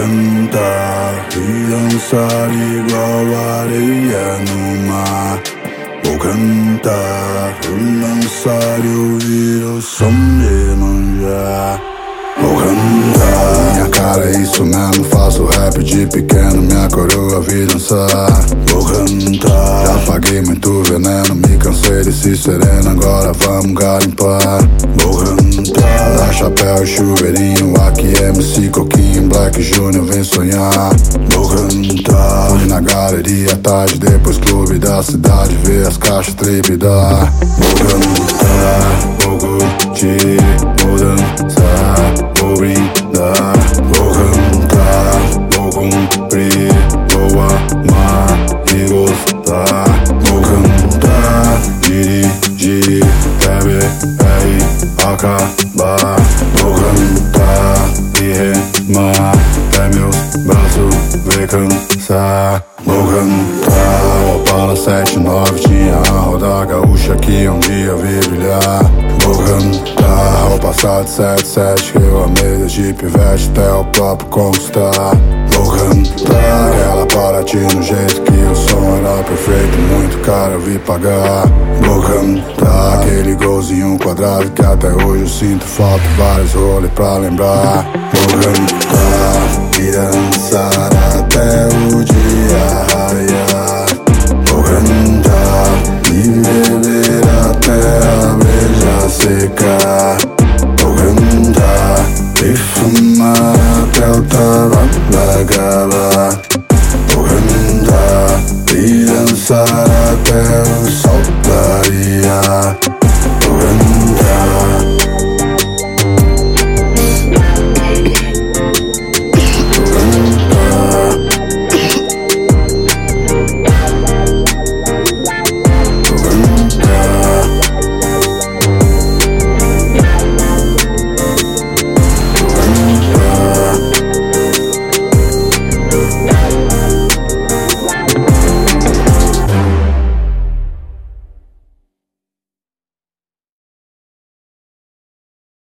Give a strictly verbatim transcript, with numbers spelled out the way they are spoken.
cantar e dançar igual areia no mar. Vou cantar, vou dançar e ouvir o som de manjar. Vou cantar, minha cara é isso mesmo, faço rap de pequeno, minha coroa vi dançar. Vou cantar, já paguei muito veneno, me cansei desse sereno, agora vamos garimpar. Vou cantar, dá chapéu e chuveirinho, aqui é M C Coquinho, Black Júnior vem sonhar. Vou cantar, fui na galeria tarde, depois clube da cidade, ver as caixas tripidar. Vou cantar, vou curtir, vou dançar, vou brindar, vou cantar, vou cumprir, vou amar e gostar. Vou cantar, dirigir, beber e acabar. Vou cantar e remar, até meus braços vem cansar. Vou cantar, Opala sete nove tinha a roda gaúcha que um dia vi brilhar. Vou cantar, ao passar de sete sete que eu amei desde pivete até o próprio conquistar. Vou cantar, aquela para ti no jeito que o som era perfeito, muito caro eu vi pagar. Vou cantar, aquele golzinho quadrado que até hoje eu sinto falta, vários rolês pra lembrar. Vou cantar e dançar até o dia raiar. Vou cantar e viver